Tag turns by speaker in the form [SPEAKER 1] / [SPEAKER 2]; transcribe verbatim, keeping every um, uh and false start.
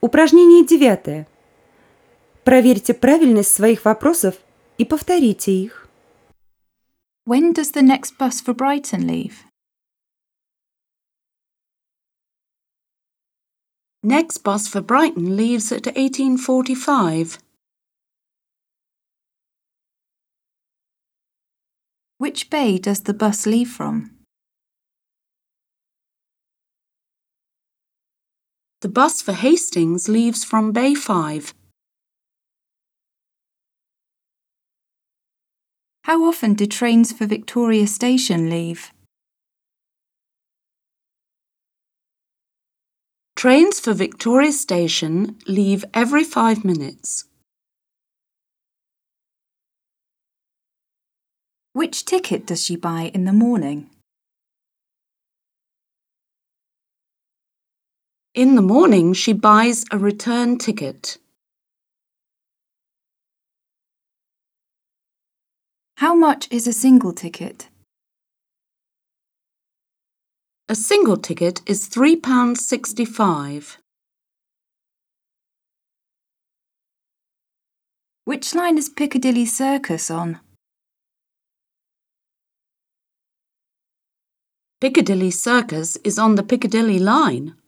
[SPEAKER 1] Упражнение девятое. Проверьте правильность своих вопросов и повторите их.
[SPEAKER 2] When does the next bus for Brighton leave?
[SPEAKER 3] Next bus for Brighton leaves at eighteen forty-five.
[SPEAKER 2] Which bay does the bus leave from?
[SPEAKER 3] The bus for Hastings leaves from Bay five.
[SPEAKER 2] How often do trains for Victoria Station leave?
[SPEAKER 3] Trains for Victoria Station leave every five minutes.
[SPEAKER 2] Which ticket does she buy in the morning?
[SPEAKER 3] In the morning, she buys a return ticket.
[SPEAKER 2] How much is a single ticket?
[SPEAKER 3] A single ticket is three pounds sixty-five.
[SPEAKER 2] Which line is Piccadilly Circus on?
[SPEAKER 3] Piccadilly Circus is on the Piccadilly line.